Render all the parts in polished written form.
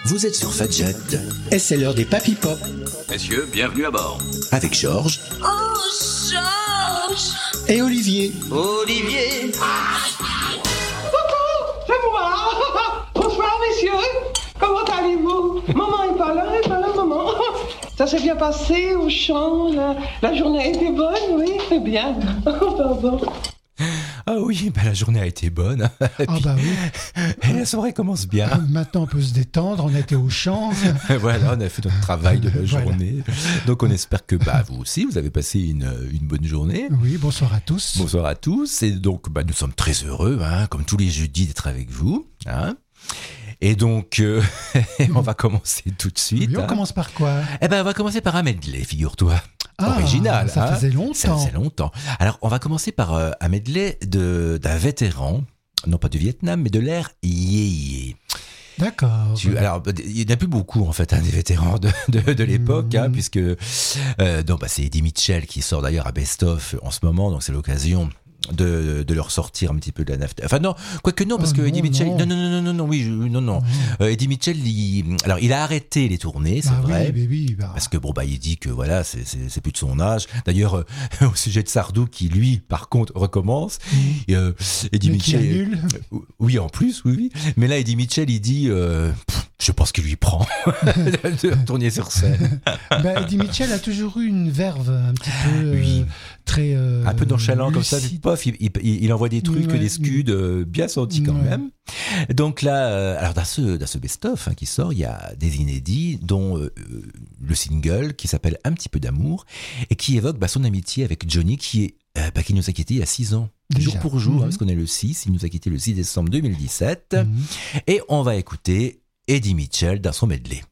Vous êtes sur Fadjet et c'est l'heure des Papy Pop. Messieurs, bienvenue à bord. Avec Georges. Oh, Georges! Et Olivier. Olivier. Coucou, c'est moi. Bonsoir, messieurs. Comment allez-vous? Maman est pas là, maman. Ça s'est bien passé au champ, la journée était bonne, oui, c'est bien. Pardon. Ah oui, la journée a été bonne. Et puis, bah oui. Et la soirée commence bien. Maintenant, on peut se détendre. On était au champ. Voilà, on a fait notre travail de la Voilà. journée. Donc, on espère que vous aussi, vous avez passé une bonne journée. Oui, bonsoir à tous. Bonsoir à tous. Et donc, nous sommes très heureux, comme tous les jeudis, d'être avec vous. Et donc, on va commencer tout de suite. Oui, on commence par quoi? On va commencer par un medley, figure-toi. Original. Ça faisait longtemps. Ça faisait longtemps. Alors, on va commencer par un medley d'un vétéran, non pas du Vietnam, mais de l'ère Yé. D'accord. Alors, il n'y en a plus beaucoup, en fait, des vétérans de l'époque, puisque c'est Eddie Mitchell qui sort d'ailleurs à Best Of en ce moment, donc c'est l'occasion de leur sortir un petit peu de la nafta. Enfin non, quoique non, parce que Eddie Mitchell... Non. Eddie Mitchell, il a arrêté les tournées, c'est vrai. Oui. Parce que il dit que voilà, c'est plus de son âge. D'ailleurs, au sujet de Sardou, qui lui, par contre, recommence. Eddie Mitchell... Qui annule. Oui, en plus, oui. Mais là, Eddie Mitchell, il dit... je pense qu'il lui prend de retourner sur scène. Eddie Mitchell a toujours eu une verve un petit peu très un peu nonchalant comme ça, lucide. pof, il envoie des trucs, des scuds bien sentis quand même. Donc là, alors dans ce best-of qui sort, il y a des inédits, dont le single qui s'appelle Un petit peu d'amour et qui évoque son amitié avec Johnny qui nous a quittés il y a 6 ans. Déjà. Jour pour jour, parce qu'on est le 6, il nous a quittés le 6 décembre 2017. Et on va écouter Eddie Mitchell dans son medley.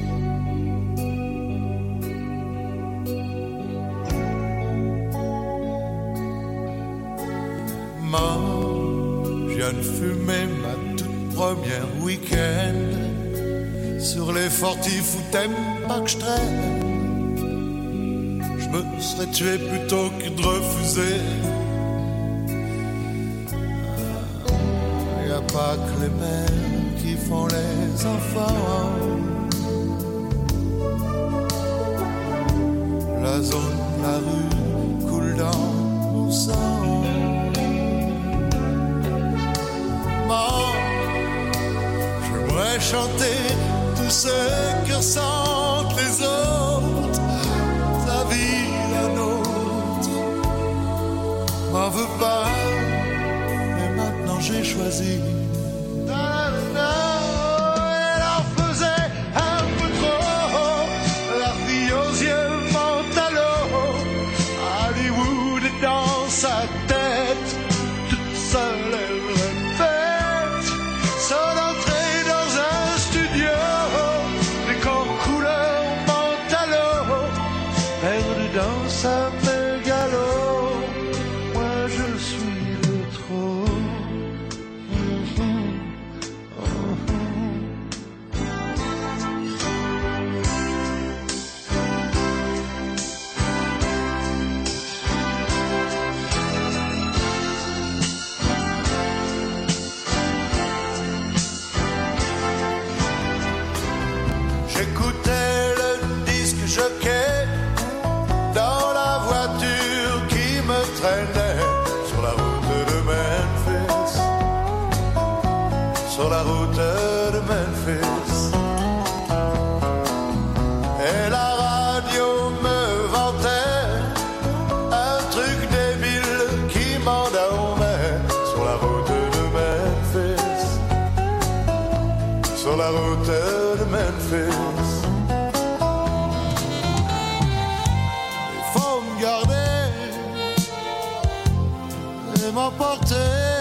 Je viens de fumer ma toute première week-end sur les fortifs où t'aimes pas que je traîne. Je me serais tué plutôt que de refuser. Y a pas que les mères qui font les enfants. La zone, la rue coule dans mon sang. J'aimerais chanter tout ce que ressentent les autres. Ta vie, la nôtre. M'en veux pas, mais maintenant j'ai choisi. Elle en faisait un peu trop. La fille aux yeux mentalo. Hollywood est dans sa tête. Toute seule elle répète son entrée dans un studio. Décor couleur mentalo. Perdue dans sa mégalo. Moi je suis de trop. J'écoutais le disque jockey dans la voiture qui me traînait sur la route de Memphis. Sur la route de Memphis. Et la radio me vantait un truc débile qui m'endormait sur la route de Memphis. Sur la route de Memphis. Il faut me garder et m'emporter.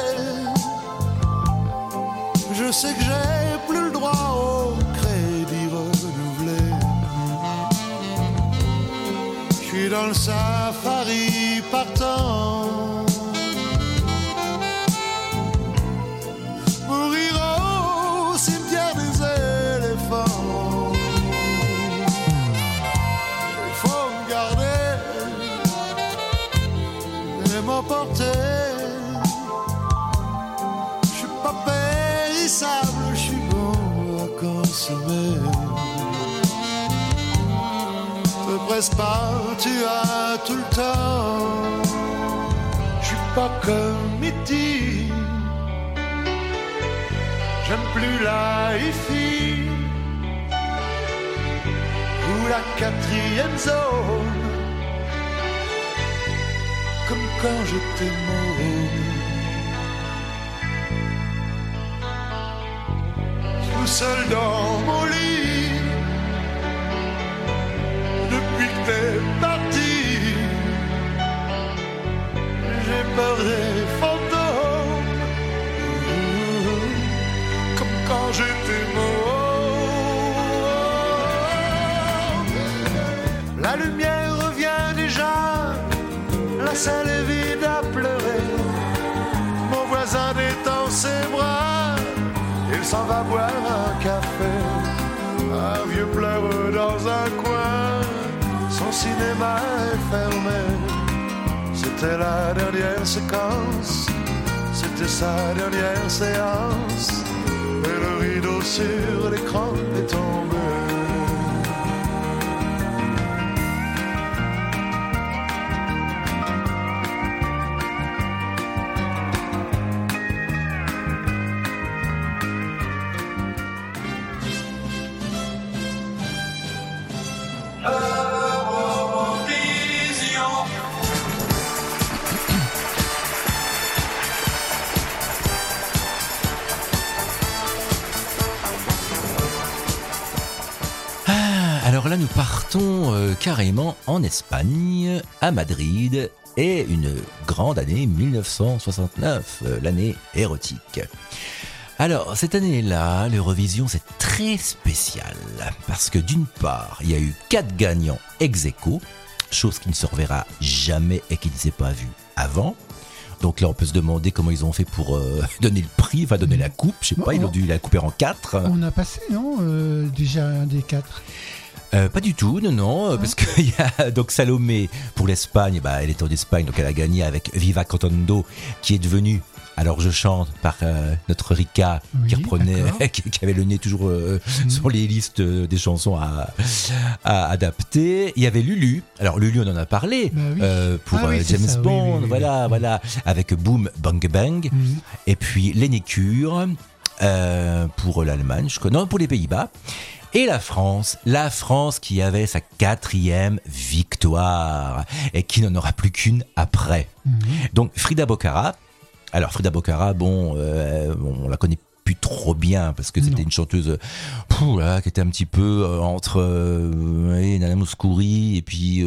Je sais que j'ai plus le droit au crédit renouvelé. Je suis dans le safari partant. Mourir au cimetière des éléphants. Il faut me garder et m'emporter. Je suis pas périssable, je suis bon à consommer. stresse pas, tu as tout le temps. Je suis pas comme E.T. J'aime plus la hi-fi ou la quatrième zone, comme quand j'étais môme. Tout seul dans mon lit, depuis que t'es parti, j'ai peur des fantômes, comme quand j'étais môme. La lumière revient déjà, la salle est vide à pleurer. Mon voisin détend ses bras, il s'en va boire un café. Un vieux pleure dans un coin, son cinéma est fermé. C'était la dernière séquence, c'était sa dernière séance, et le rideau sur l'écran est tombé. Alors là, nous partons carrément en Espagne, à Madrid, et une grande année 1969, l'année érotique. Alors, cette année-là, l'Eurovision, c'est très spécial, parce que d'une part, il y a eu 4 gagnants ex aequo, chose qui ne se reverra jamais et qui ne s'est pas vue avant. Donc là, on peut se demander comment ils ont fait pour donner le prix, enfin donner la coupe, je sais pas, ils ont dû la couper en 4. On a passé, non déjà un des 4. Pas du tout, non, parce qu'il y a donc Salomé pour l'Espagne, elle est en Espagne, donc elle a gagné avec Viva Cantando, qui est devenue Alors je chante par notre Rika, qui reprenait, qui avait le nez toujours sur les listes des chansons à adapter. Il y avait Lulu. Alors Lulu, on en a parlé pour James Bond, voilà, avec Boom Bang Bang. Et puis Lénécure pour l'Allemagne, pour les Pays-Bas. Et la France qui avait sa 4e victoire et qui n'en aura plus qu'une après. Donc Frida Bocara. Alors Frida Bocara, on la connaît plus trop bien parce que c'était une chanteuse qui était un petit peu entre Nana Mouskouri et puis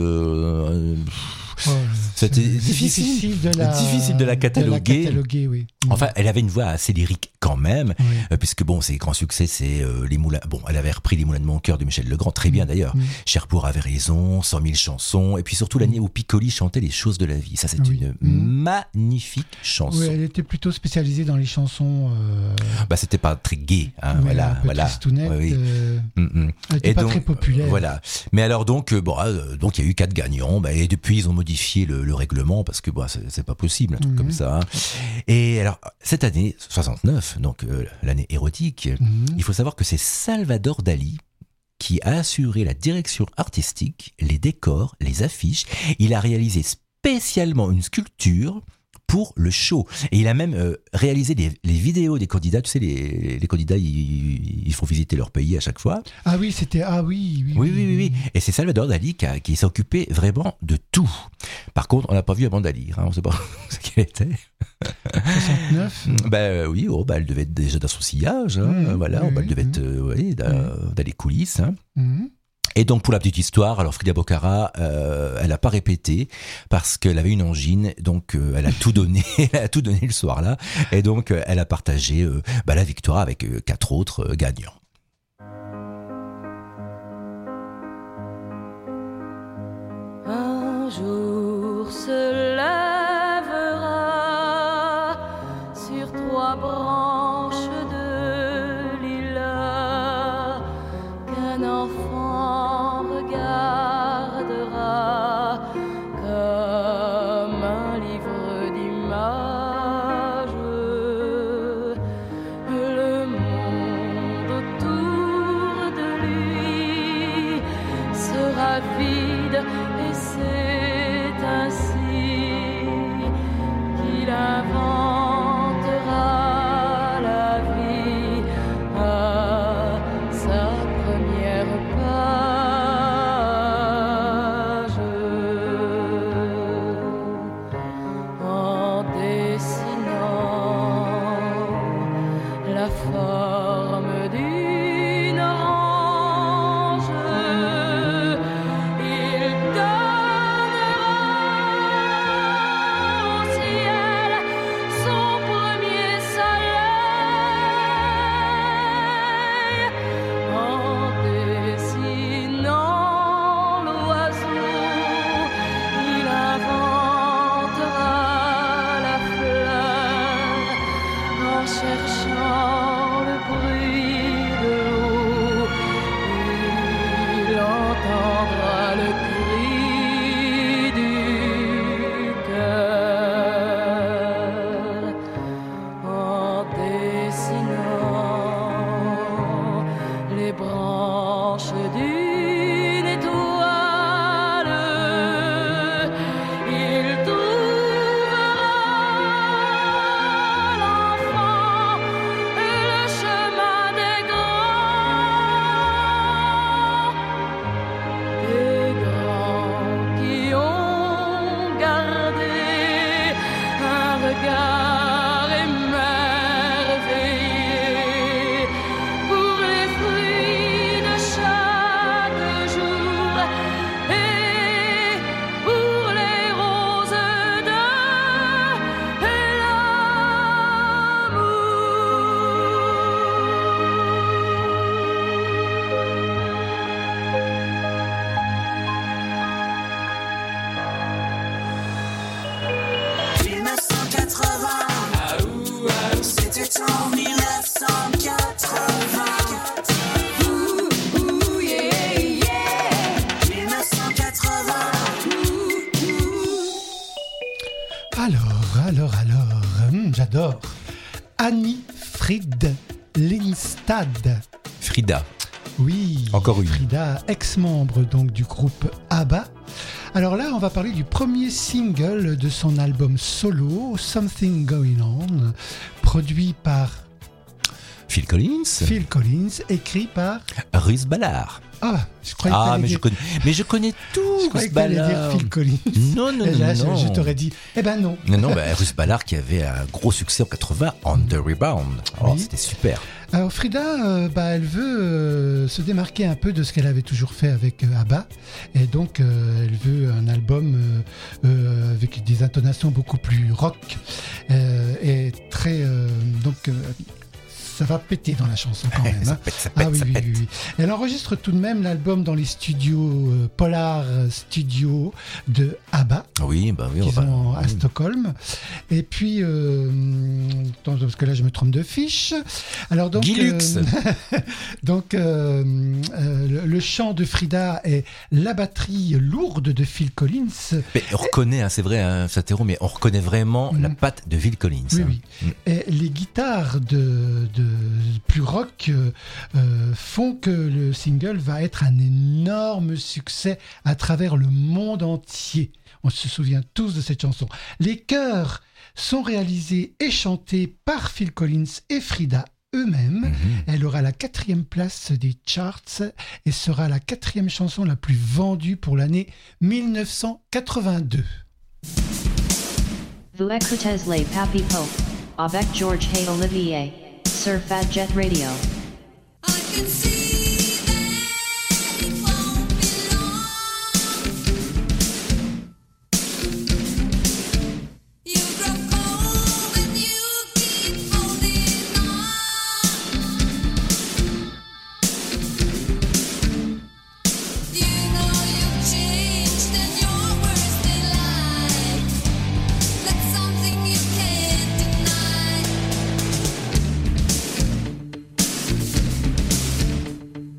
c'était difficile de la cataloguer. Oui. Enfin, elle avait une voix assez lyrique quand même, puisque ses grands succès, c'est les Moulins. Elle avait repris les Moulins de mon cœur de Michel Legrand, très bien d'ailleurs. Cherbourg avait raison, 100 000 chansons, et puis surtout l'année où Piccoli chantait les choses de la vie. Ça, c'est une magnifique chanson. Oui, elle était plutôt spécialisée dans les chansons. C'était pas très gai, hein, voilà. Tristounette, elle était pas très populaire. Voilà. Mais alors donc il y a eu 4 gagnants, et depuis ils ont modifié le règlement parce que c'est pas possible un truc comme ça. Hein. Et alors cette année 69, donc l'année érotique, il faut savoir que c'est Salvador Dali qui a assuré la direction artistique, les décors, les affiches. Il a réalisé spécialement une sculpture pour le show. Et il a même réalisé les vidéos des candidats. Tu sais, les candidats, ils font visiter leur pays à chaque fois. Ah oui, c'était... Ah oui. Oui. Et c'est Salvador Dali qui s'est occupé vraiment de tout. Par contre, on n'a pas vu Amanda Lear. On ne sait pas ce qu'elle était. 69 oui, elle devait être déjà dans son sillage. Elle devait être dans les coulisses. Hein. Et donc pour la petite histoire, alors Frida Bocara, elle n'a pas répété parce qu'elle avait une angine, donc elle a tout donné, le soir-là, et donc elle a partagé la victoire avec 4 autres gagnants. Un jour se lèvera sur 3 branches de lilas qu'un enfant regardera comme un livre d'images. Le monde forme d'une orange. Il donnera au ciel son premier soleil en dessinant l'oiseau. Il inventera la fleur en cherchant le bruit de l'eau. Il entendra le cri du cœur en dessinant les branches d'une étoile. Il trouvera l'enfant et le chemin des grands qui ont gardé un regard émerveillé pour les fruits de chaque jour et pour les roses de C'était en 1980. Ouh, yeah, yeah. 1980. Alors, j'adore. Annie Fried Lindstad. Frida. Oui, Encore une. Frida, ex-membre donc du groupe ABBA. Alors là, on va parler du premier single de son album solo, Something Going On, produit par Phil Collins. Phil Collins, écrit par... Russ Ballard. Ah, je croyais que t'allais mais dire... je connais tout. Je croyais Russ que t'allais dire Ballard. Phil Collins. Non, Et là, non. je t'aurais dit, eh ben non. Non, Russ Ballard qui avait un gros succès en 80, On the Rebound. Oh, Oui. c'était super. Alors Frida, elle veut se démarquer un peu de ce qu'elle avait toujours fait avec ABBA, et donc elle veut un album avec des intonations beaucoup plus rock et très ça va péter dans la chanson quand même. Ça Hein. pète, ça Ah pète, oui, ça oui, pète. oui, oui. Elle enregistre tout de même l'album dans les studios Polar Studio de ABBA. Oui, Qu'ils ont à Stockholm. Et puis, parce que là je me trompe de fiche. Alors donc, Guilux. Le chant de Frida et la batterie lourde de Phil Collins. Mais on reconnaît, c'est vrai, Satero, mais on reconnaît vraiment la patte de Phil Collins. Oui, oui. Et les guitares de plus rock font que le single va être un énorme succès à travers le monde entier. On se souvient tous de cette chanson. Les chœurs sont réalisés et chantés par Phil Collins et Frida eux-mêmes. Elle aura la 4e place des charts et sera la 4e chanson la plus vendue pour l'année 1982. Vous écoutez les Papy Pope avec George et Olivier sur Fadjet Radio. I can see that it won't be long. You grow cold when you keep holding on. You know you've changed and you're worse than life. That's something you can't deny.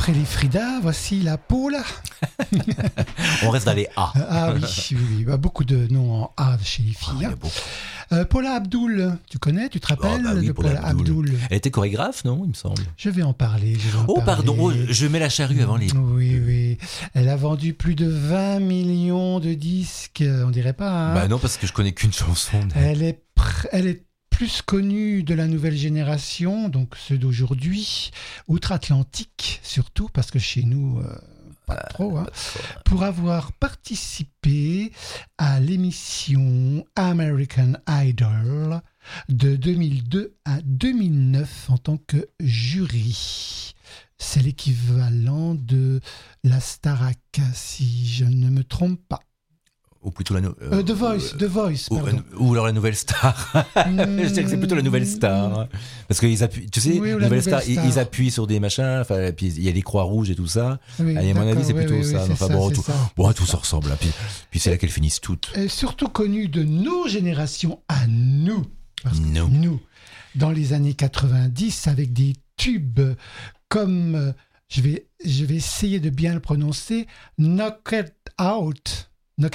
Après les Frida, voici la Paula. On reste dans les A. Ah oui, oui, oui. Bah, beaucoup de noms en A chez les filles. Il y a hein. beaucoup. Paula Abdul, tu connais, tu te rappelles Oh, bah oui, de Paula Abdul. Elle était chorégraphe, non, il me semble. Je vais en parler. Oh, pardon, oh, je mets la charrue avant les... Oui, oui. Elle a vendu plus de 20 millions de disques, on dirait pas. Hein. Bah non, parce que je connais qu'une chanson. Elle est plus connue de la nouvelle génération, donc ceux d'aujourd'hui, outre-Atlantique surtout, parce que chez nous, pas trop, hein, pour avoir participé à l'émission American Idol de 2002 à 2009 en tant que jury. C'est l'équivalent de la Starac, si je ne me trompe pas. Ou plutôt la... The Voice, pardon. Ou alors la Nouvelle Star. Je dirais que c'est plutôt la Nouvelle Star. Parce qu'ils appuient, tu sais, Oui, ou la Nouvelle Nouvelle Star, Star. ils appuient sur des machins, enfin, puis il y a des croix rouges et tout ça. Oui, Et à mon avis, d'accord, c'est oui, plutôt oui, ça. oui, Enfin c'est bon, ça, tout, c'est ça. bon, tout se ressemble. Hein. Puis c'est là qu'elles finissent toutes. Et surtout connue de nos générations à nous. Parce que nous, dans les années 90, avec des tubes comme, je vais essayer de bien le prononcer, Knocked Out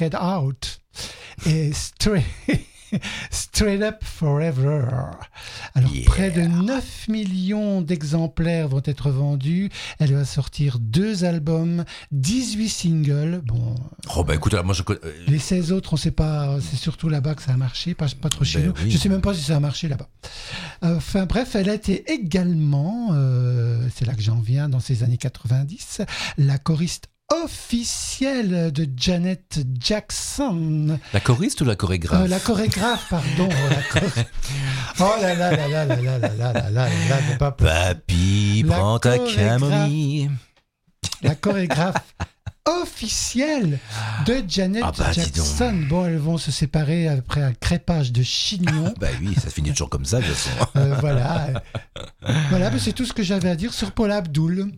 et Straight Up Forever. Alors, près de 9 millions d'exemplaires vont être vendus. Elle va sortir 2 albums, 18 singles. Bon, Oh, bah écoute, alors, moi je connais. les 16 autres, on ne sait pas, c'est surtout là-bas que ça a marché, pas trop chez nous. Oui. Je ne sais même pas si ça a marché là-bas. Enfin bref, elle a été également, c'est là que j'en viens, dans ces années 90, la choriste officielle de Janet Jackson. La choriste ou la chorégraphe? La chorégraphe, pardon. Oh là là là là là là là là là là là, c'est pas possible. Papy, La prends ta chorégraphe. camomille. La chorégraphe officielle de Janet Ah bah, dis donc. Jackson. Bon, elles vont se séparer après un crépage de chignon. Bah oui, ça finit toujours comme ça, de toute façon. Voilà. Voilà, mais c'est tout ce que j'avais à dire sur Paula Abdul.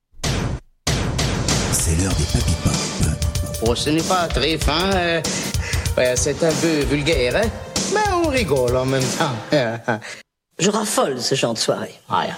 C'est l'heure des Papy Pop. Oh, ce n'est pas très fin. Ouais, c'est un peu vulgaire, hein? Mais on rigole en même temps. Je raffole ce genre de soirée. Rien.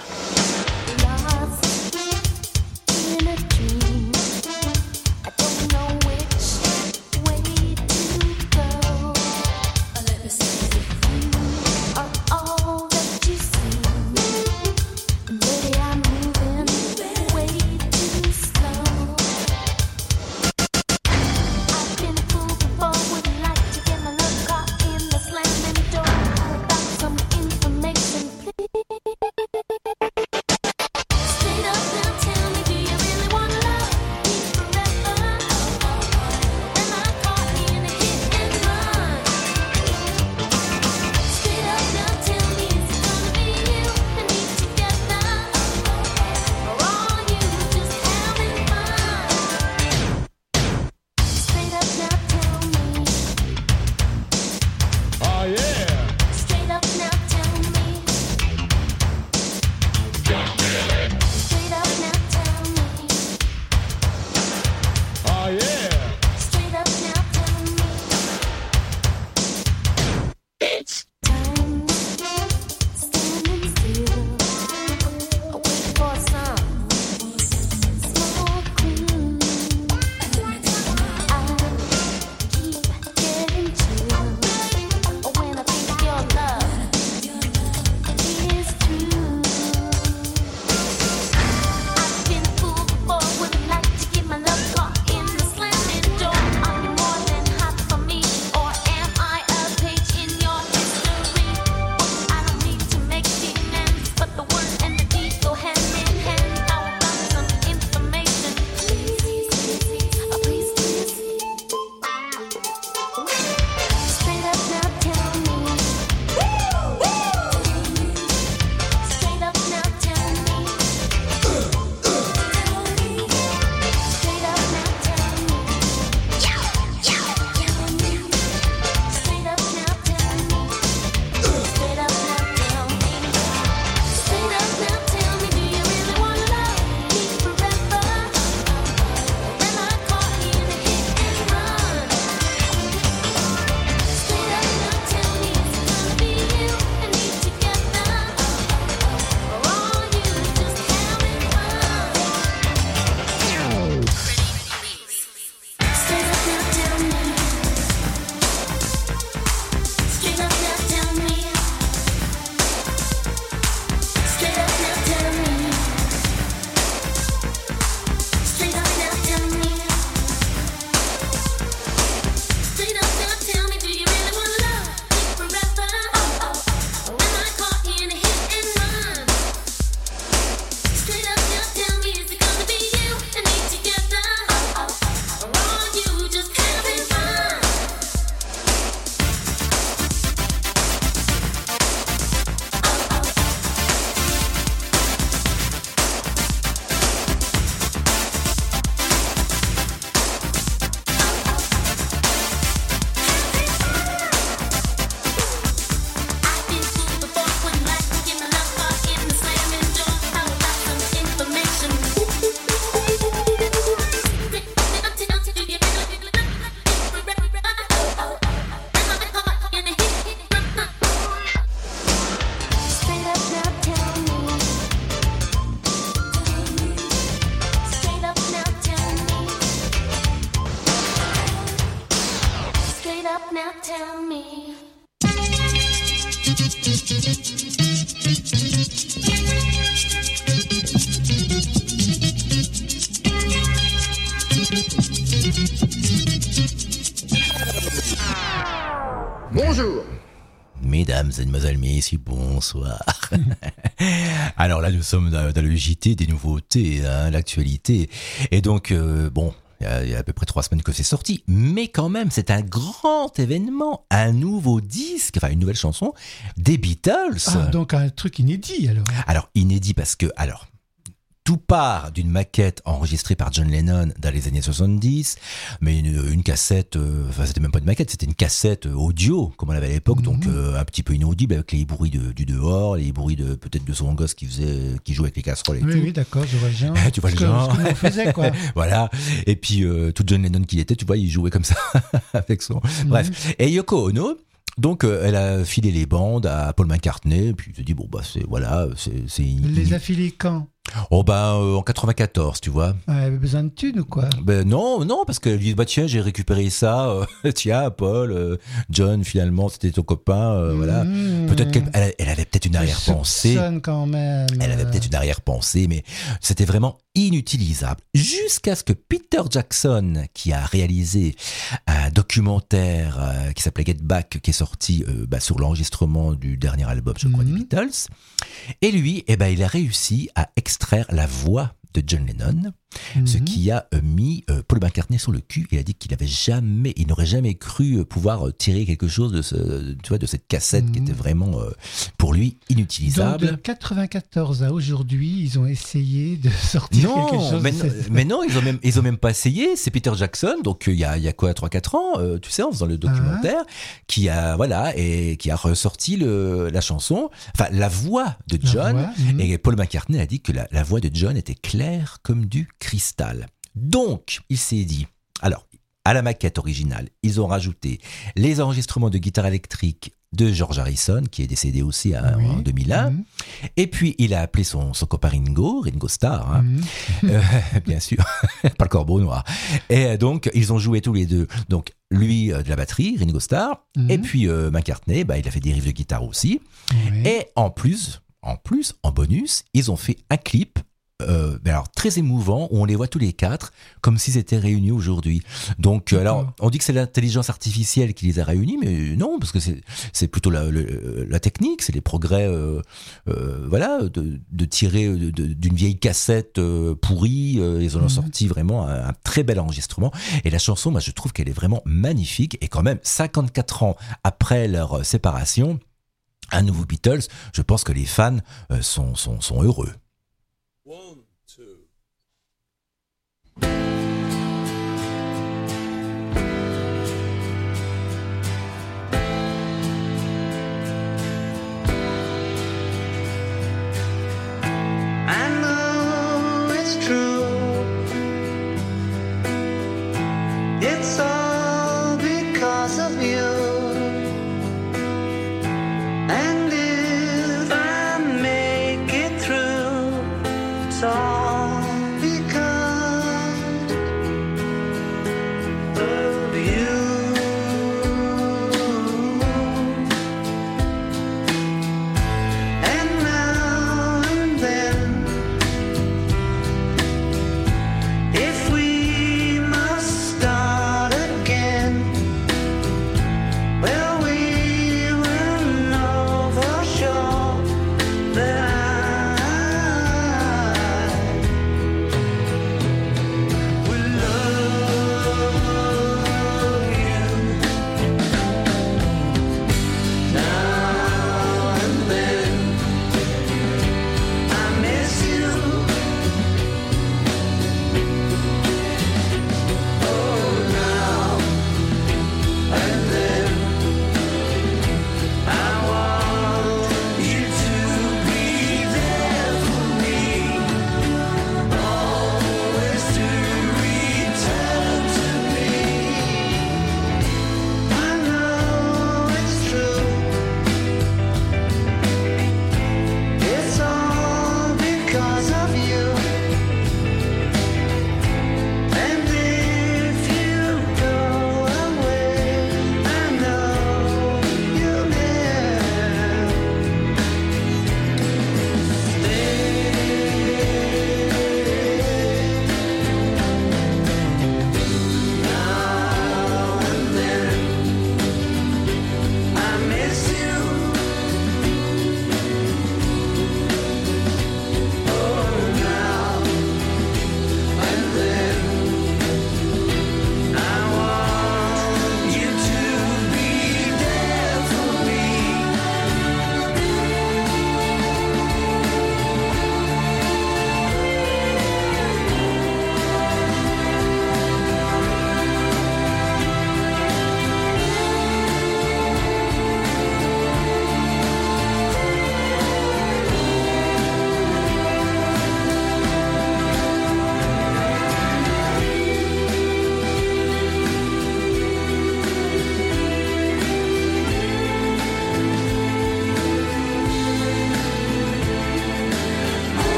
Bonjour. Mesdames et mesdemoiselles, messieurs, bonsoir. Alors là, nous sommes dans le JT des nouveautés, hein, l'actualité. Et donc, bon, il y a à peu près 3 semaines que c'est sorti. Mais quand même, c'est un grand événement. Un nouveau disque, enfin une nouvelle chanson des Beatles. Ah, donc un truc inédit alors. Alors, inédit parce que, alors, tout part d'une maquette enregistrée par John Lennon dans les années 70, mais une cassette, enfin c'était même pas une maquette, c'était une cassette audio, comme on l'avait à l'époque, donc un petit peu inaudible, avec les bruits du dehors, les bruits peut-être de son gosse qui jouait avec les casseroles et tout. Oui, d'accord, je vois le genre. Tu vois le genre. Ce que l'on faisait, quoi. Voilà. Et puis, tout John Lennon qu'il était, tu vois, il jouait comme ça, avec son... Bref. Et Yoko Ono, donc, elle a filé les bandes à Paul McCartney, puis il se dit, bon, bah, c'est... Les a filés quand ? Oh en 94, tu vois. Ouais, avait besoin de thunes ou quoi ? Ben non, parce qu'elle dit, bah tiens, j'ai récupéré ça, tiens, Paul, John, finalement, c'était ton copain, voilà. Peut-être qu'elle avait peut-être une arrière-pensée. Quand même. Elle avait peut-être une arrière-pensée, mais c'était vraiment inutilisable. Jusqu'à ce que Peter Jackson, qui a réalisé un documentaire qui s'appelait Get Back, qui est sorti sur l'enregistrement du dernier album, je crois, des Beatles, et lui, il a réussi à extraire la voix de John Lennon, ce qui a mis Paul McCartney sur le cul. Il a dit qu'il n'aurait jamais cru pouvoir tirer quelque chose de cette cassette qui était vraiment pour lui inutilisable. Donc de 94 à aujourd'hui, ils ont essayé de sortir quelque chose. Mais non, ils ont même pas essayé. C'est Peter Jackson, donc il y a quoi, 3-4 ans, tu sais, en faisant le documentaire, qui a ressorti la chanson, enfin la voix de John. Et Paul McCartney a dit que la voix de John était claire comme du cristal. Donc, il s'est dit, alors, à la maquette originale, ils ont rajouté les enregistrements de guitare électrique de George Harrison, qui est décédé aussi en 2001. Et puis, il a appelé son copain Ringo Starr, hein, bien sûr, pas le corbeau noir. Et donc, ils ont joué tous les deux. Donc, lui, de la batterie, Ringo Starr, et puis McCartney, il a fait des riffs de guitare aussi. Et en plus, en bonus, ils ont fait un clip alors très émouvant où on les voit tous les 4 comme s'ils étaient réunis aujourd'hui. Donc alors on dit que c'est l'intelligence artificielle qui les a réunis, mais non, parce que c'est plutôt la technique, c'est les progrès de tirer d'une vieille cassette pourrie, ils en ont sorti vraiment un très bel enregistrement. Et la chanson, moi je trouve qu'elle est vraiment magnifique, et quand même 54 ans après leur séparation, un nouveau Beatles, je pense que les fans sont heureux. 1, 2. I know it's true. It's all because of you. And if I make it through, it's all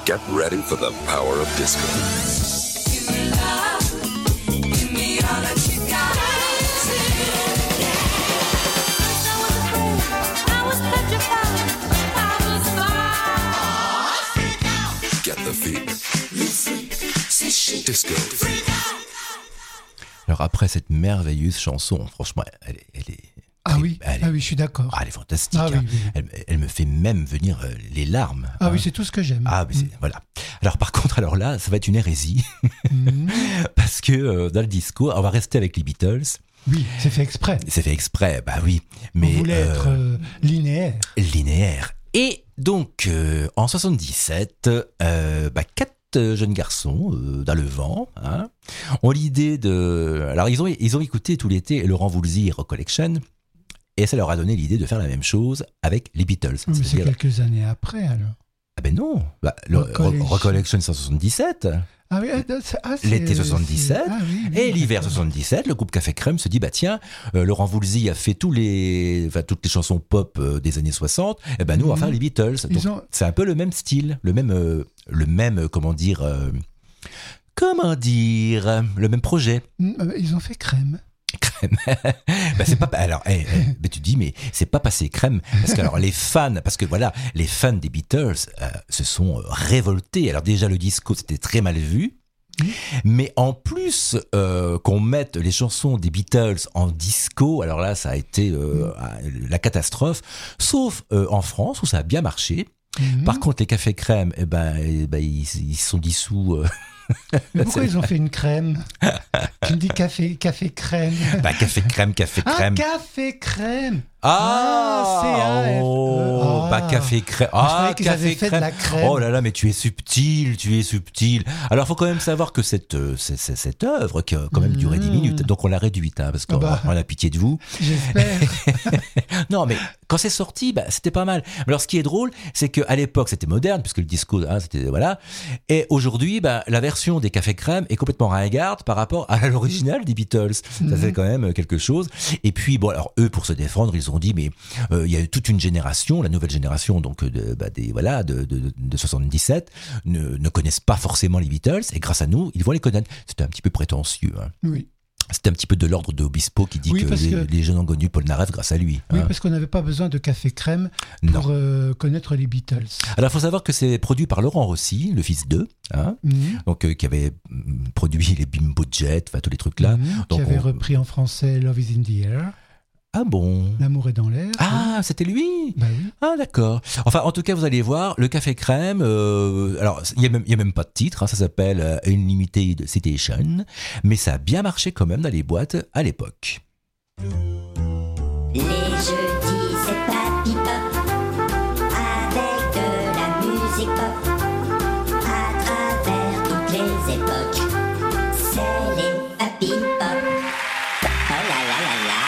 Get ready for the power of disco. Get the fever. Disco. Alors après cette merveilleuse chanson, franchement, elle est Ah oui, je suis d'accord. elle est fantastique. Ah oui, hein. oui. Elle me fait même venir les larmes. Ah hein. oui, c'est tout ce que j'aime. Ah, mais voilà. Alors par contre, alors là, ça va être une hérésie. Parce que dans le disco, on va rester avec les Beatles. Oui, c'est fait exprès. C'est fait exprès, bah oui. Mais On voulait être linéaire. linéaire. Et donc, en 77, 4 jeunes garçons dans le vent ont l'idée de... Alors, ils ont écouté tout l'été Laurent Voulzy Rock Collection, et ça leur a donné l'idée de faire la même chose avec les Beatles. Oui, mais c'est C'est-à-dire- quelques années après, alors. Ah ben non, le Rock Collection. Rock Collection 177, Ah oui, c'est- l'été 77, ah oui, oui, et l'hiver d'accord. 77, le groupe Café Crème se dit, bah tiens, Laurent Voulzy a fait toutes les chansons pop des années 60, et ben nous on va faire les Beatles. Ils Donc, ont- c'est un peu le même style, le même comment dire, le même projet. Ils ont fait crème. Bah c'est pas alors mais tu dis mais c'est pas passé crème parce que alors les fans des Beatles se sont révoltés. Alors déjà le disco c'était très mal vu. Mais en plus qu'on mette les chansons des Beatles en disco, alors là ça a été la catastrophe, sauf en France où ça a bien marché. Par contre les Cafés Crème ils se sont dissous. Mais pourquoi ils ont fait une crème? Tu me dis café crème. Café crème. Ah, café crème. C-A-F. Oh, Café crème. Je croyais qu'ils avaient fait de la crème. Oh là là, mais tu es subtil. Alors, faut quand même savoir que cette œuvre, qui a quand même duré 10 minutes, donc on l'a réduite, parce qu'on a pitié de vous. J'espère. Non, mais quand c'est sorti, c'était pas mal. Alors, ce qui est drôle, c'est qu'à l'époque, c'était moderne, puisque le disco, c'était, voilà. Et aujourd'hui, la version des Cafés Crème est complètement ringarde par rapport à l'original des Beatles. Ça, c'est quand même quelque chose. Et puis, bon, alors, eux, pour se défendre, ils ont dit, mais il y a toute une génération, la nouvelle génération, donc de 77, ne connaissent pas forcément les Beatles, et grâce à nous, ils vont les connaître. C'était un petit peu prétentieux. Oui. C'était un petit peu de l'ordre d'Obispo qui dit que les jeunes ont connu Paul Narev grâce à lui. Oui, parce qu'on n'avait pas besoin de café crème pour connaître les Beatles. Alors, il faut savoir que c'est produit par Laurent Rossi, le fils d'eux, donc qui avait produit les Bimbo Jet, tous les trucs là. Qui avait repris en français Love is in the Air. Ah bon? L'amour est dans l'air. Ah, c'était lui? Bah oui. Ah, d'accord. Enfin, en tout cas, vous allez voir, le Café Crème, alors, il y a même pas de titre, ça s'appelle Unlimited Citation, mais ça a bien marché quand même dans les boîtes à l'époque. Les jeudis, c'est Papy Pop, avec de la musique pop, à travers toutes les époques. C'est les Papy Pop. Oh là là là là.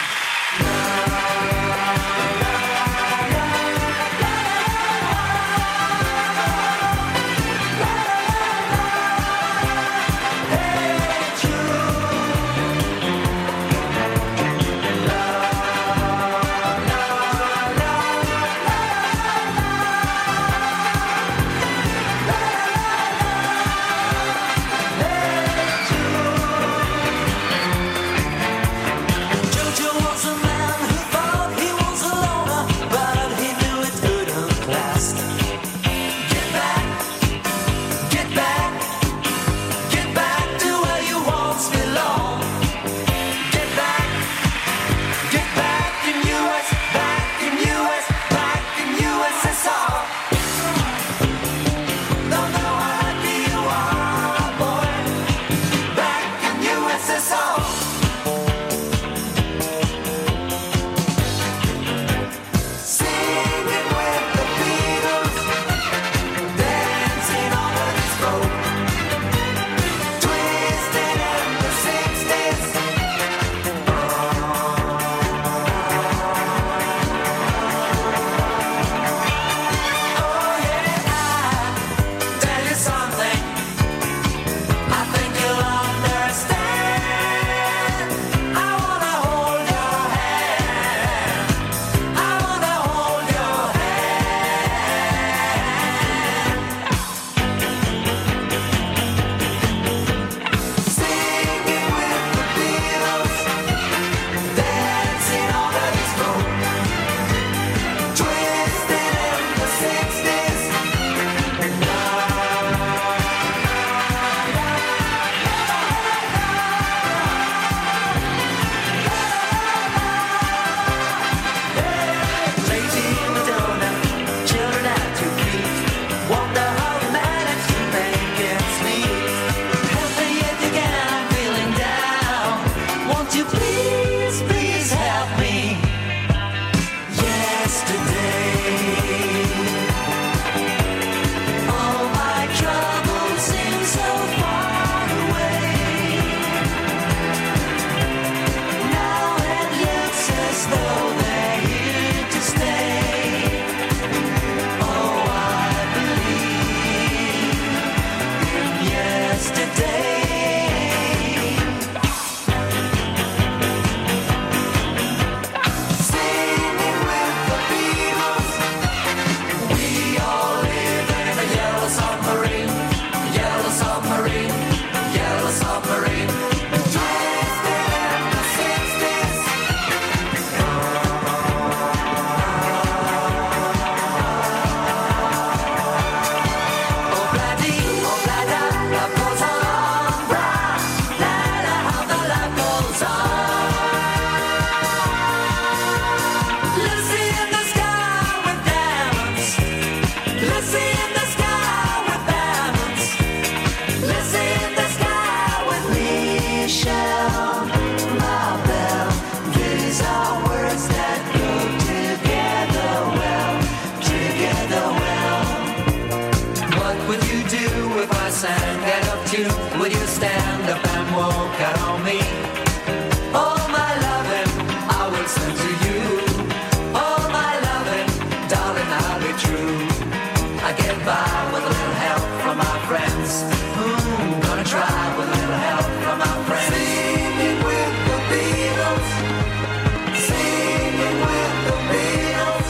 would you do if I sang out of tune? Would you stand up and walk out on me? All my loving I will send to you. All my loving, darling, I'll be true. I get by with a little help from my friends. Gonna try with a little help from my friends. Singing with the Beatles. Singing with the Beatles.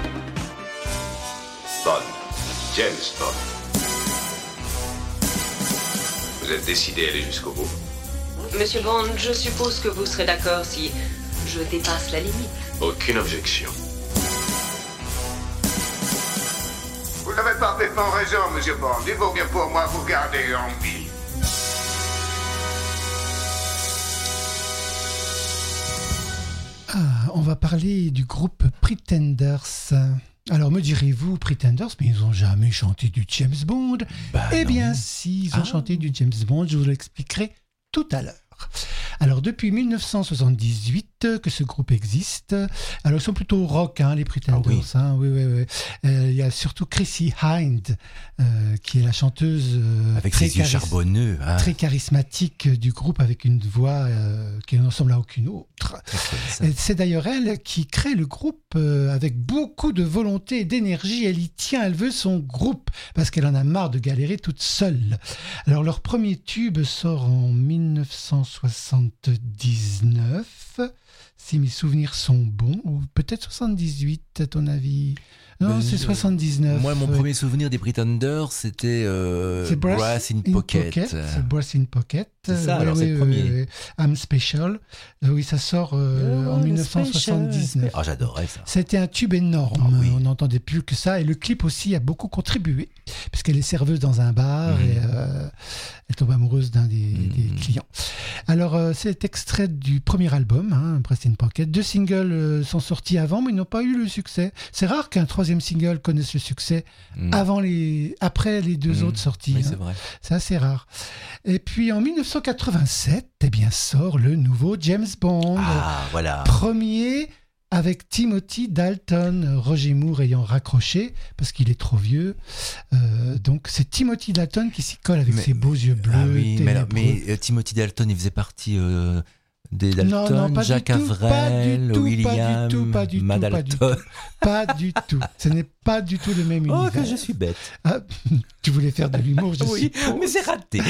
Bond. James Bond. Vous êtes décidé à aller jusqu'au bout? Monsieur Bond, je suppose que vous serez d'accord si je dépasse la limite. Aucune objection. Vous avez parfaitement raison, monsieur Bond. Il vaut bien pour moi vous garder en vie. On va parler du groupe Pretenders. Alors me direz-vous, Pretenders, mais ils n'ont jamais chanté du James Bond. Eh bien si, ils ont chanté du James Bond, je vous l'expliquerai tout à l'heure. Alors depuis 1978 que ce groupe existe. Alors ils sont plutôt rock, les Pretenders. Oui. Il y a surtout Chrissie Hynde qui est la chanteuse avec ses yeux charbonneux, très charismatique du groupe, avec une voix qui ne ressemble à aucune autre. Et c'est d'ailleurs elle qui crée le groupe avec beaucoup de volonté et d'énergie. Elle y tient, elle veut son groupe parce qu'elle en a marre de galérer toute seule. Alors leur premier tube sort en 1979, si mes souvenirs sont bons, ou peut-être 78 à ton avis. Non, c'est 79. Moi, mon premier souvenir des Pretenders, c'était Brass in Pocket. C'est Brass in Pocket. C'est ça, alors c'est le premier. I'm Special. Oui, ça sort en 1979. Ah, j'adorais ça. C'était un tube énorme. On n'entendait plus que ça. Et le clip aussi a beaucoup contribué, puisqu'elle est serveuse dans un bar et elle tombe amoureuse d'un des clients. Alors, c'est extrait du premier album, Brass in Pocket. 2 singles sont sortis avant, mais ils n'ont pas eu le succès. C'est rare qu'un troisième single connaisse le succès après les deux autres sorties. Oui, c'est vrai. C'est assez rare. Et puis en 1987, sort le nouveau James Bond. Ah, voilà. Premier avec Timothy Dalton, Roger Moore ayant raccroché parce qu'il est trop vieux. Donc c'est Timothy Dalton qui s'y colle avec ses beaux yeux bleus. Ah oui, mais Timothy Dalton, il faisait partie des Dalton, non, Jacques Avrel, William, Madalton. Pas du tout. Ce n'est pas du tout le même univers. Oh, que je suis bête. Tu voulais faire de l'humour, je oui, suppose. mais c'est raté.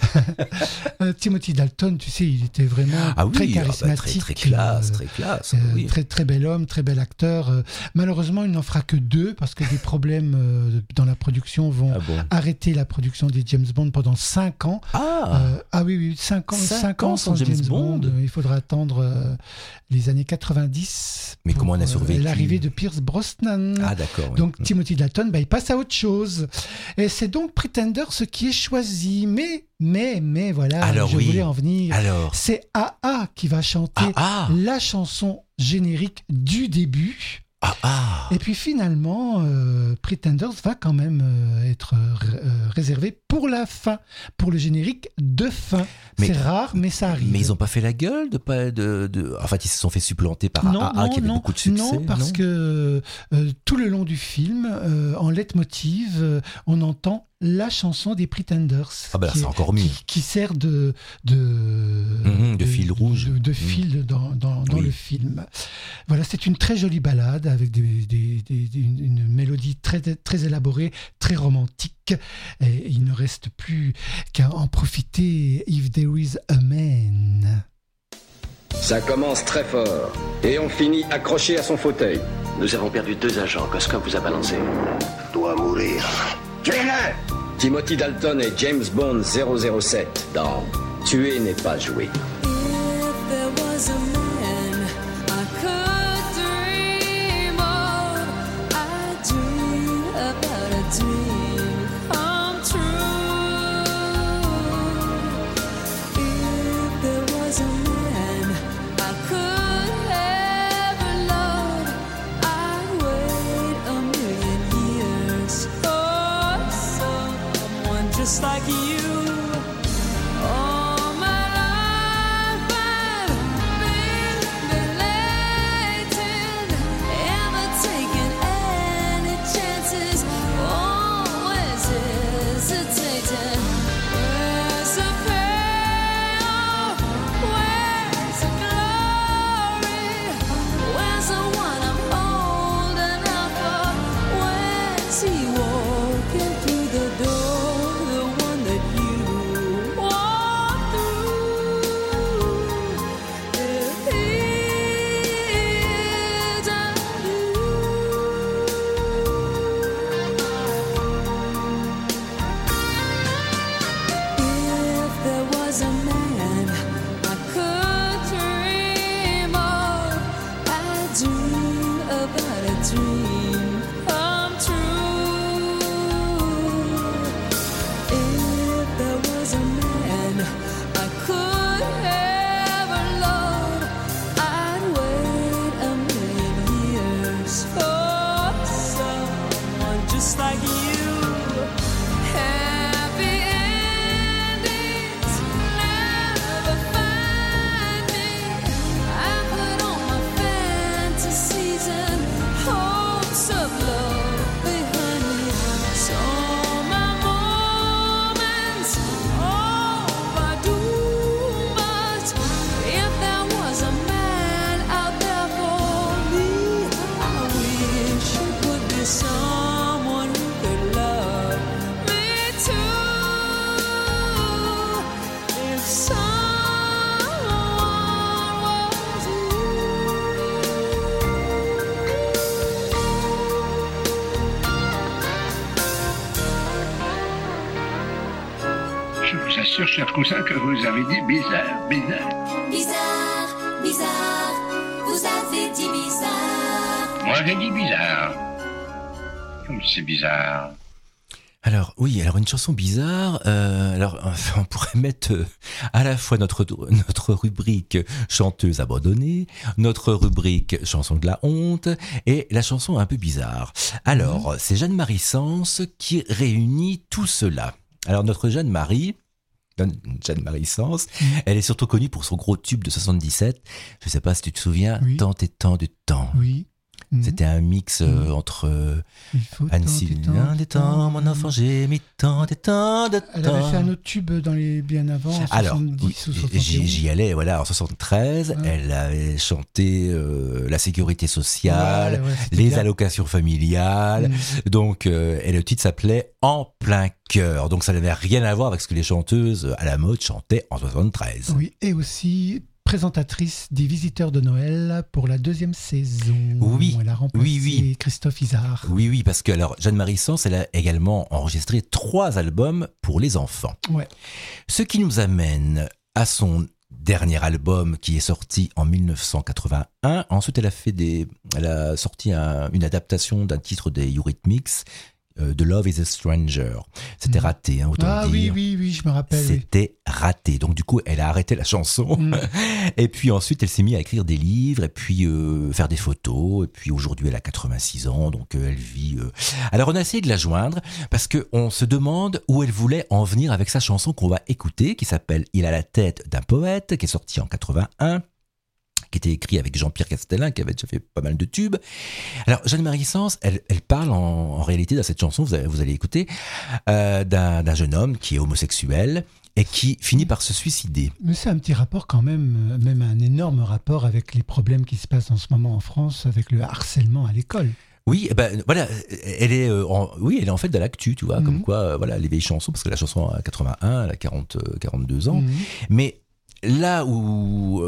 Timothy Dalton, tu sais, il était vraiment très charismatique. Très classe. Oui. Très bel homme, très bel acteur. Malheureusement, il n'en fera que 2 parce que des problèmes dans la production vont arrêter la production des James Bond pendant 5 ans. Oui, 5 ans. 5 ans sans James Bond. Il faudra attendre les années 90. Mais comment on a survécu? L'arrivée de Pierce Brosnan. Ah, d'accord. Donc Timothy Dalton, il passe à autre chose. Et c'est donc Pretenders ce qui est choisi. Mais voilà, alors, je voulais en venir. Alors. C'est AA qui va chanter la chanson générique du début. Et puis finalement, Pretenders va quand même être réservé pour la fin, pour le générique de fin. C'est rare, mais ça arrive. Mais ils n'ont pas fait la gueule En fait, ils se sont fait supplanter par AA qui avait beaucoup de succès. Non, parce que tout le long du film, en leitmotiv, on entend la chanson des Pretenders. C'est encore mieux. Qui sert de fil rouge. De fil dans le film. Voilà, c'est une très jolie ballade avec une mélodie très, très élaborée, très romantique. Et il ne reste plus qu'à en profiter. If there is a man. Ça commence très fort et on finit accroché à son fauteuil. Nous avons perdu 2 agents. Qu'est-ce qu'on vous a balancé? Doit mourir. Tuez-le! Timothy Dalton et James Bond 007 dans Tuer n'est pas jouer. Just like you, all my life I've been related, ever taking any chances, always Je vous assure, cher cousin, que vous avez dit bizarre, bizarre. Bizarre, bizarre, vous avez dit bizarre. Moi, j'ai dit bizarre. Comme c'est bizarre. Alors oui, alors une chanson bizarre. On pourrait mettre à la fois notre rubrique chanteuse abandonnée, notre rubrique chanson de la honte et la chanson un peu bizarre. Alors c'est Jeanne-Marie Sens qui réunit tout cela. Alors notre Jeanne-Marie Sens, elle est surtout connue pour son gros tube de 77. Je sais pas si tu te souviens, Tant et tant de temps. Oui. C'était un mix entre Anne-Sylvie. Des temps, mon enfant, j'ai mis tant de temps. Elle avait fait un autre tube dans les bien avant, en 70 Alors, ou 71. j'y allais, voilà, en 73. Ouais. Elle avait chanté la sécurité sociale, les allocations familiales. Donc, et le titre s'appelait En plein cœur. Donc, ça n'avait rien à voir avec ce que les chanteuses à la mode chantaient en 73. Oui, et aussi présentatrice des Visiteurs de Noël pour la 2e saison. Oui, elle a remplacé Christophe Isard. Oui, parce que alors Jeanne-Marie Sens, elle a également enregistré 3 albums pour les enfants. Ouais. Ce qui nous amène à son dernier album qui est sorti en 1981. Ensuite, elle a sorti une adaptation d'un titre des Eurythmics. The Love is a Stranger. C'était raté, autant dire. Oui, je me rappelle. C'était raté. Donc, du coup, elle a arrêté la chanson. Et puis ensuite, elle s'est mise à écrire des livres et puis faire des photos. Et puis aujourd'hui, elle a 86 ans. Donc, elle vit... Alors, on a essayé de la joindre parce qu'on se demande où elle voulait en venir avec sa chanson qu'on va écouter, qui s'appelle Il a la tête d'un poète, qui est sortie en 81. Qui était écrit avec Jean-Pierre Castellin, qui avait déjà fait pas mal de tubes. Alors, Jeanne-Marie Sens, elle parle en réalité dans cette chanson, vous allez écouter, d'un jeune homme qui est homosexuel et qui finit par se suicider. Mais c'est un petit rapport quand même un énorme rapport avec les problèmes qui se passent en ce moment en France, avec le harcèlement à l'école. Oui, voilà, elle est en fait dans l'actu, tu vois, comme quoi, voilà, les vieilles chansons, parce que la chanson a 81, elle a 42 ans, mais là où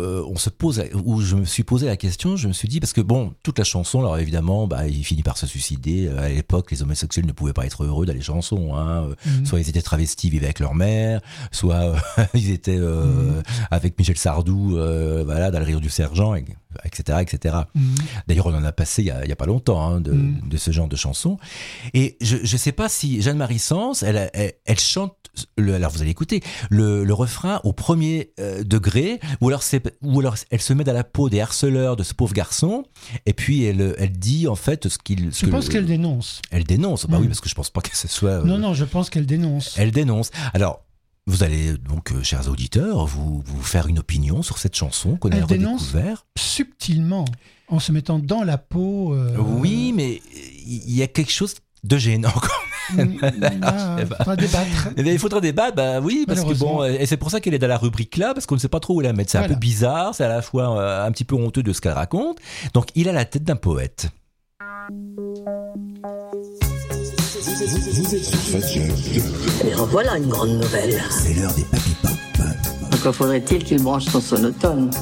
où je me suis posé la question, je me suis dit, parce que bon, toute la chanson, alors évidemment, il finit par se suicider. À l'époque, les homosexuels ne pouvaient pas être heureux dans les chansons. Soit ils étaient travestis, vivaient avec leur mère, soit ils étaient avec Michel Sardou, voilà, dans le rire du sergent, etc., etc. D'ailleurs, on en a passé il y a pas longtemps de ce genre de chansons. Et je sais pas si Jeanne-Marie Sens, elle chante. Alors vous allez écouter le refrain au premier degré, ou alors elle se met dans la peau des harceleurs de ce pauvre garçon, et puis elle dit en fait Je pense qu'elle dénonce. Elle dénonce, oui, parce que je pense pas que ce soit. Non, je pense qu'elle dénonce. Elle dénonce. Alors. Vous allez donc, chers auditeurs, vous faire une opinion sur cette chanson qu'on a redécouvert. Subtilement, en se mettant dans la peau. Oui, mais il y a quelque chose de gênant quand même. Il faudra débattre. Il faudra débattre, oui, parce que bon, et c'est pour ça qu'elle est dans la rubrique là, parce qu'on ne sait pas trop où la mettre. C'est un peu bizarre, c'est à la fois un petit peu honteux de ce qu'elle raconte. Donc, il a la tête d'un poète. Vous êtes sur Fadjet. Et revoilà une grande nouvelle. C'est l'heure des Papy Pop. Encore faudrait-il qu'il branche son sonotone.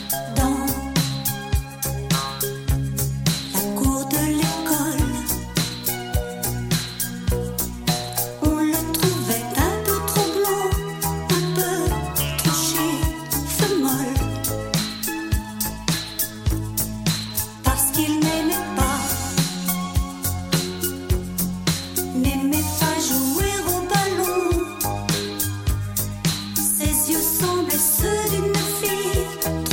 La cour de l'école, on le trouvait un peu trop blanc, un peu trop chic, molle, parce qu'il n'aimait pas jouer au ballon. Ses yeux semblaient ceux d'une fille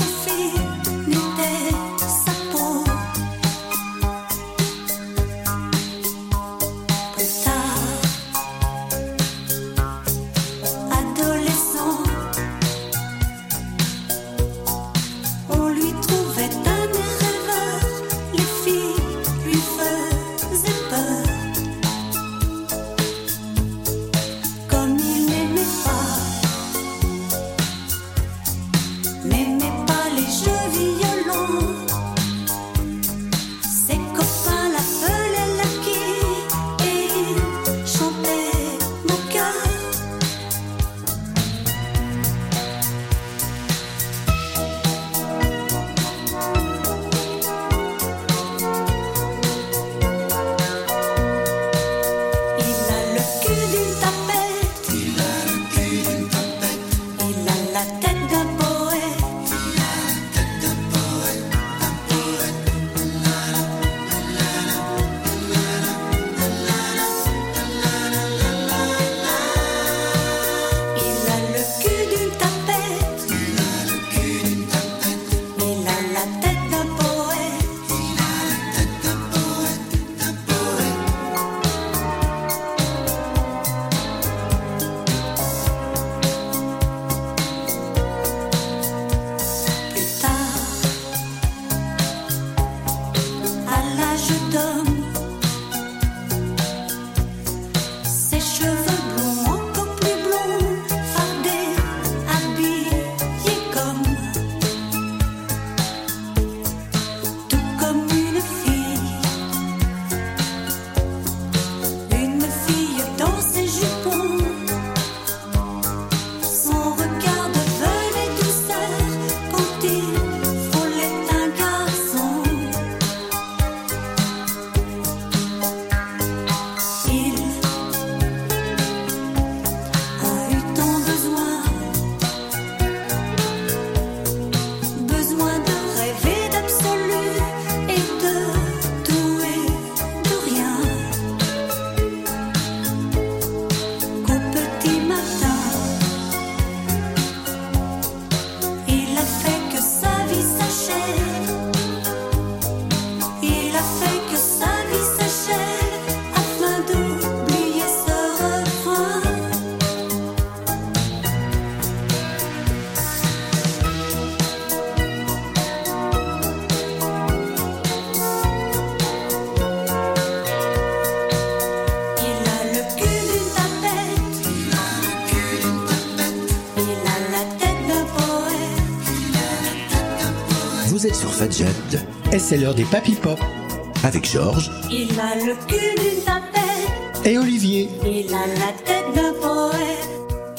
Vous êtes sur Fadjet et c'est l'heure des Papy Pop avec Georges Il a le cul d'une tapette, et Olivier. il a la tête d'un poète.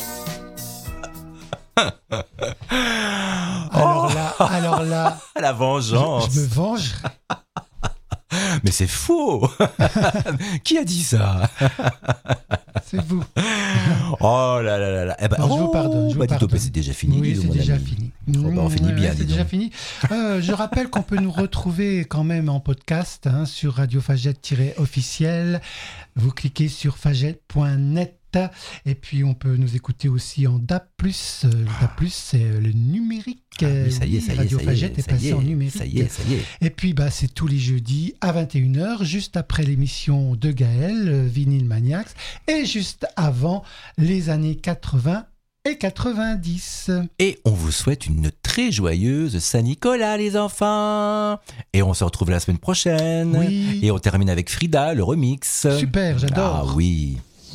Alors là, La vengeance. je me venge. Mais c'est faux. Qui a dit ça? C'est vous. Oh là là là là. Eh ben, Non, je vous pardonne. dis donc, c'est déjà fini. Oui, dis donc, c'est mon déjà ami. fini. Oh, bah, on finit bien, C'est dis déjà donc. fini. Je rappelle qu'on peut nous retrouver quand même en podcast sur Radio Fagette-officiel. Vous cliquez sur fagette.net. Et puis on peut nous écouter aussi en DAB+. Le DAB+, c'est le numérique. Oui, ça y est, ça y est, Radio ça y est, Fagette est ça y passé est, en numérique. ça y est, ça y est. Et puis c'est tous les jeudis à 21h, juste après l'émission de Gaël, Vinyl Maniacs, et juste avant les années 80 et 90. Et on vous souhaite une très joyeuse Saint-Nicolas, les enfants. Et on se retrouve la semaine prochaine. Oui. Et on termine avec Frida, le remix. Super, j'adore. Ah oui.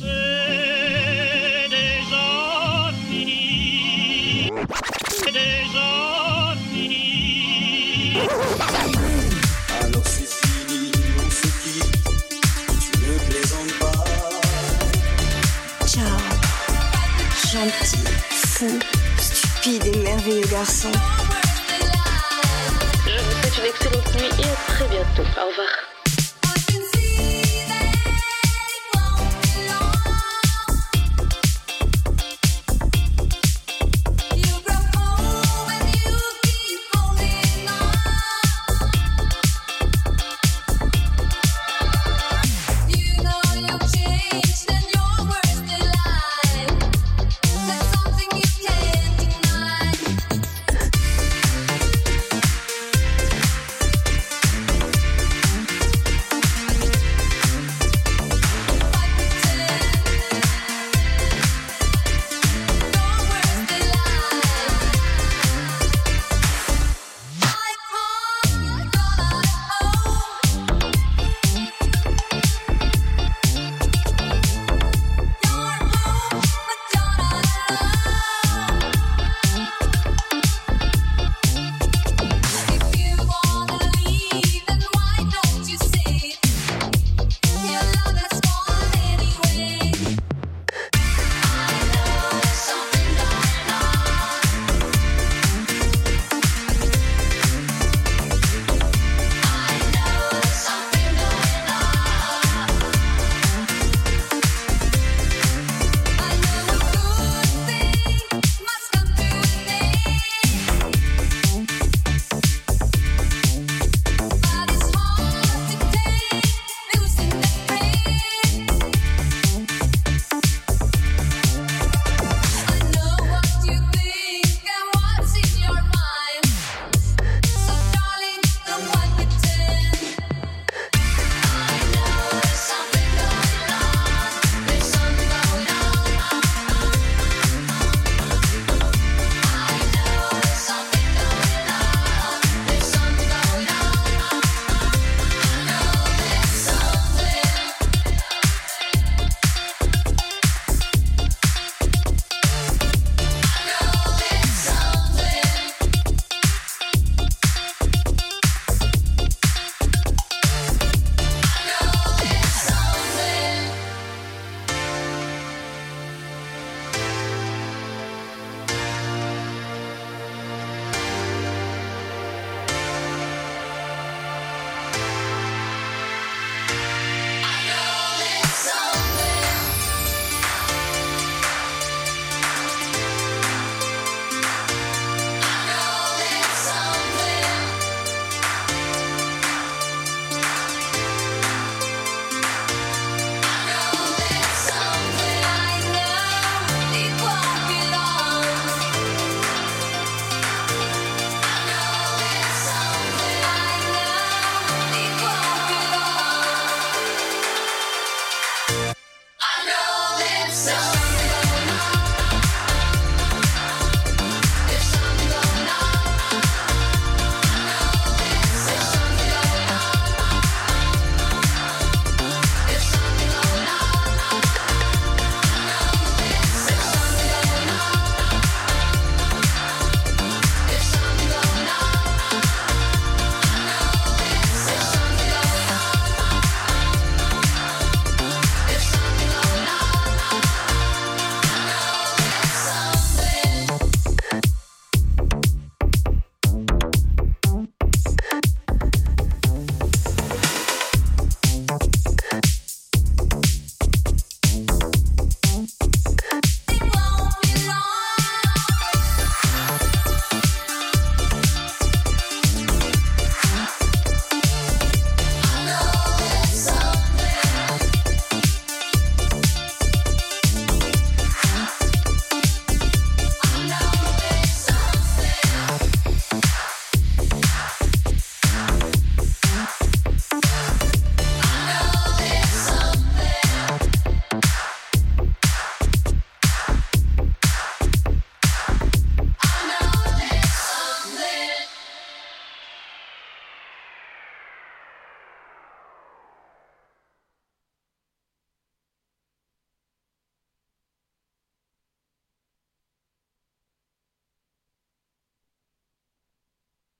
Alors c'est fini, on se quitte, tu ne plaisantes pas. Ciao, gentil, fou, stupide et merveilleux garçon. Je vous souhaite une excellente nuit et à très bientôt. Au revoir.